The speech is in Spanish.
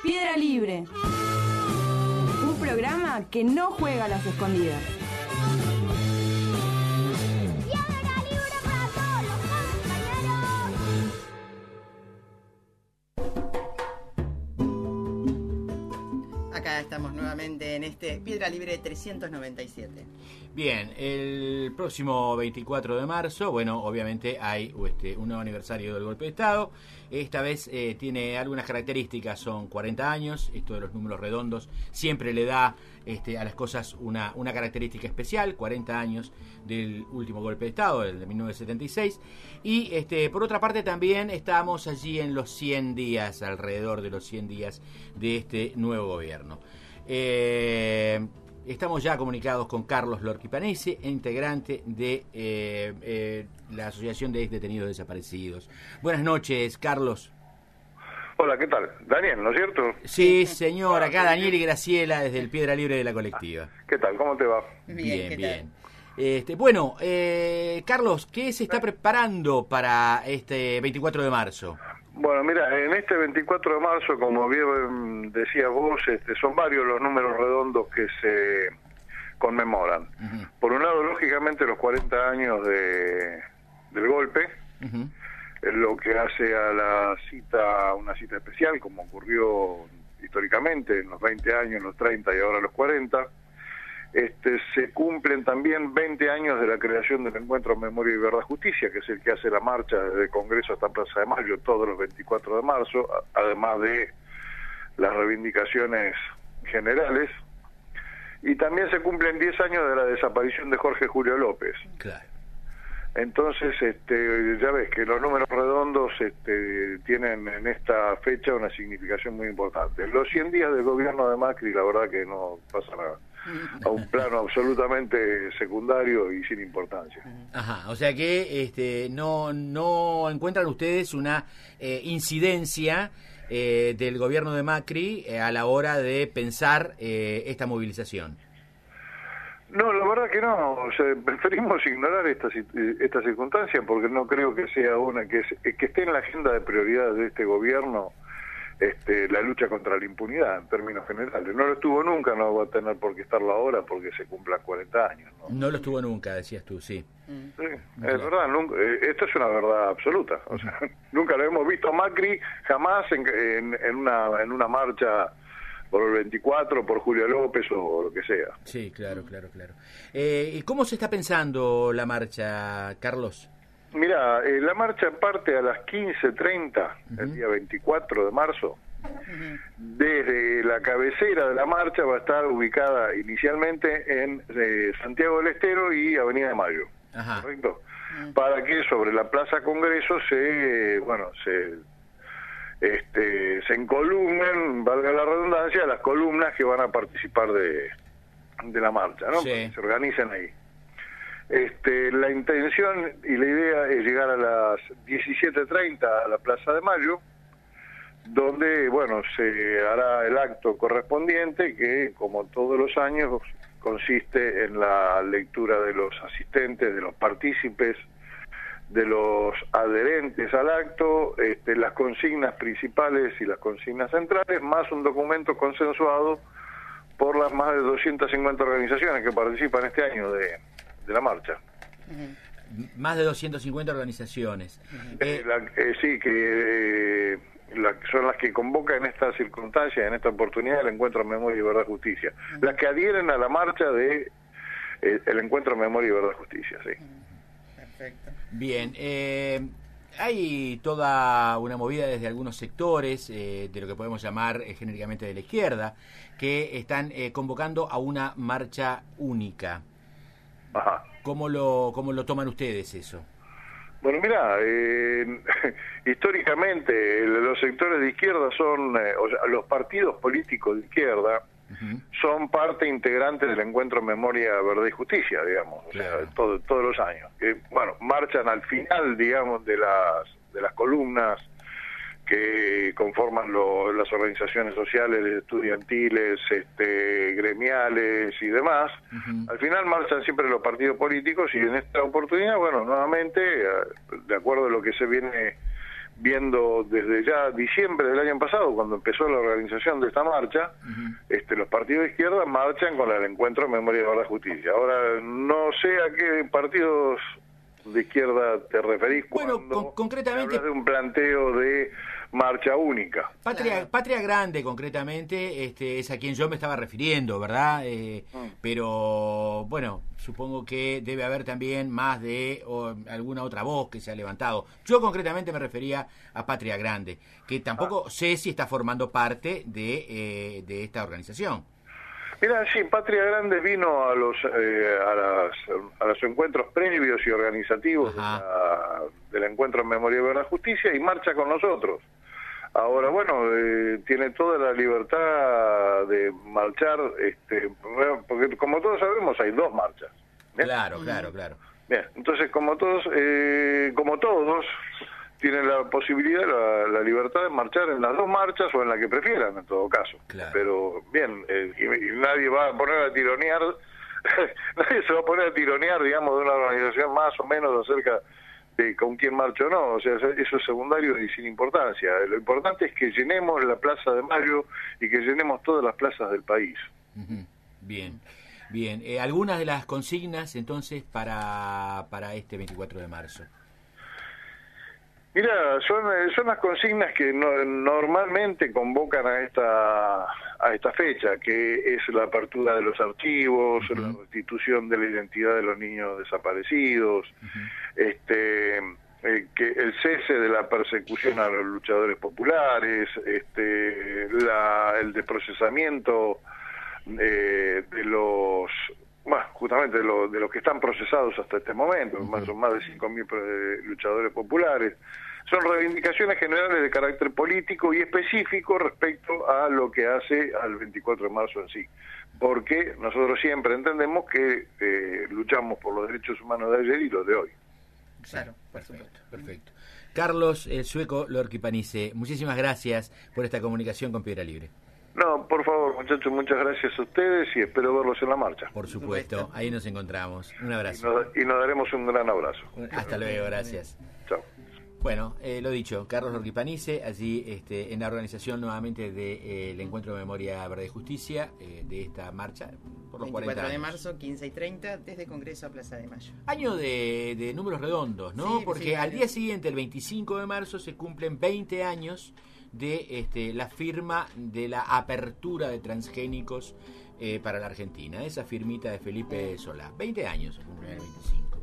Piedra Libre. Un programa que no juega a las escondidas. ¡Piedra Libre para todos los compañeros! Acá estamos nuevamente en este Piedra Libre 397. Bien, el próximo 24 de marzo, bueno, obviamente hay un nuevo aniversario del golpe de Estado. Esta vez tiene algunas características, son 40 años, esto de los números redondos siempre le da a las cosas una característica especial, 40 años del último golpe de Estado, el de 1976. Y por otra parte también estamos allí en los 100 días, alrededor de los 100 días de este nuevo gobierno. Estamos ya comunicados con Carlos Lorquipanese, integrante de la Asociación de Detenidos Desaparecidos. Buenas noches, Carlos. Hola, ¿qué tal? Daniel, ¿no es cierto? Sí, señor, acá Daniel y Graciela desde el Piedra Libre de la Colectiva. ¿Qué tal? ¿Cómo te va? Bien, bien. Bueno, Carlos, ¿qué se está preparando para este 24 de marzo? Bueno, mira, en este 24 de marzo, como bien decías vos, son varios los números redondos que se conmemoran. Uh-huh. Por un lado, lógicamente, los 40 años del golpe, uh-huh, lo que hace a la cita una cita especial, como ocurrió históricamente en los 20 años, en los 30 y ahora los 40. Se cumplen también 20 años de la creación del Encuentro Memoria y Verdad Justicia, que es el que hace la marcha desde el Congreso hasta Plaza de Mayo todos los 24 de marzo, además de las reivindicaciones generales. Y también se cumplen 10 años de la desaparición de Jorge Julio López. Claro. Entonces, ya ves que los números redondos tienen en esta fecha una significación muy importante. Los 100 días del gobierno de Macri, la verdad que no pasan a un plano absolutamente secundario y sin importancia. Ajá, o sea que no encuentran ustedes una incidencia del gobierno de Macri a la hora de pensar esta movilización. No, la verdad que no, o sea, preferimos ignorar esta circunstancia porque no creo que sea una que esté en la agenda de prioridades de este gobierno la lucha contra la impunidad en términos generales. No lo estuvo nunca, no va a tener por qué estarlo ahora porque se cumplan 40 años. No lo estuvo nunca, decías tú, sí. Sí, es verdad, nunca, esto es una verdad absoluta. O sea, nunca lo hemos visto a Macri jamás en una marcha por el 24, por Julio López o lo que sea. Sí, claro. ¿Y cómo se está pensando la marcha, Carlos? Mira, la marcha parte a las 15:30, uh-huh, el día 24 de marzo. Uh-huh. Desde la cabecera de la marcha va a estar ubicada inicialmente en Santiago del Estero y Avenida de Mayo. Ajá. ¿Correcto? Uh-huh. Para que sobre la Plaza Congreso se encolumnen, valga la redundancia, las columnas que van a participar de la marcha, ¿no? Sí. Se organicen ahí. La intención y la idea es llegar a las 17:30 a la Plaza de Mayo, donde, se hará el acto correspondiente que, como todos los años, consiste en la lectura de los asistentes, de los partícipes, de los adherentes al acto, las consignas principales y las consignas centrales, más un documento consensuado por las más de 250 organizaciones que participan este año de la marcha. Más de 250 organizaciones. Sí, que son las que convocan en esta circunstancia, en esta oportunidad, el Encuentro Memoria y Verdad Justicia. Las que adhieren a la marcha de el Encuentro Memoria y Verdad Justicia, sí. Perfecto. Bien, hay toda una movida desde algunos sectores de lo que podemos llamar genéricamente de la izquierda, que están convocando a una marcha única. Ajá. ¿Cómo lo toman ustedes eso? Bueno, mira, históricamente los sectores de izquierda son, los partidos políticos de izquierda, uh-huh, son parte integrante del Encuentro Memoria, Verdad y Justicia, digamos, claro, o sea, todos los años. Que, marchan al final, digamos, de las columnas que conforman las organizaciones sociales, estudiantiles, gremiales y demás. Uh-huh. Al final marchan siempre los partidos políticos y en esta oportunidad, nuevamente, de acuerdo a lo que se viene viendo desde ya diciembre del año pasado, cuando empezó la organización de esta marcha, los partidos de izquierda marchan con el encuentro en memoria de la justicia. Ahora, no sé a qué partidos de izquierda te referís cuando concretamente hablas de un planteo de marcha única. Patria Grande, concretamente, es a quien yo me estaba refiriendo, ¿verdad? Pero, bueno, supongo que debe haber también más de alguna otra voz que se ha levantado. Yo concretamente me refería a Patria Grande, que tampoco sé si está formando parte de esta organización. Mira, sí, Patria Grande vino a los encuentros previos y organizativos del encuentro en memoria de la justicia y marcha con nosotros. Ahora, bueno, tiene toda la libertad de marchar, porque como todos sabemos hay dos marchas. ¿Bien? Claro. Bien, entonces como todos tienen la posibilidad, la libertad de marchar en las dos marchas o en la que prefieran, en todo caso. Claro. Pero bien, y nadie va a poner a tironear, nadie se va a poner a tironear, digamos, de una organización más o menos acerca de con quién marcha o no. O sea, eso es secundario y sin importancia. Lo importante es que llenemos la Plaza de Mayo y que llenemos todas las plazas del país. Bien. Algunas de las consignas, entonces, para este 24 de marzo. Mira, son las consignas que normalmente convocan a esta fecha, que es la apertura de los archivos, la restitución de la identidad de los niños desaparecidos, que el cese de la persecución a los luchadores populares, el desprocesamiento de los justamente de los que están procesados hasta este momento, son más de 5.000 luchadores populares. Son reivindicaciones generales de carácter político y específico respecto a lo que hace al 24 de marzo en sí, porque nosotros siempre entendemos que luchamos por los derechos humanos de ayer y los de hoy. Claro, Perfecto. Carlos el Sueco Lorqui Panice, muchísimas gracias por esta comunicación con Piedra Libre. No, por favor, muchachos, muchas gracias a ustedes y espero verlos en la marcha. Por supuesto, ahí nos encontramos. Un abrazo. Y nos daremos un gran abrazo. Hasta luego, gracias. Chao. Bueno, lo dicho, Carlos Lorqui Panice, allí en la organización nuevamente del Encuentro de Memoria Verde y Justicia, de esta marcha por los 40 años. 24 de marzo, 15 y 30, desde Congreso a Plaza de Mayo. Año de números redondos, ¿no? Sí, porque sí, al día siguiente, el 25 de marzo, se cumplen 20 años de la firma de la apertura de transgénicos para la Argentina, esa firmita de Felipe Solá. 20 años se cumplen el 25.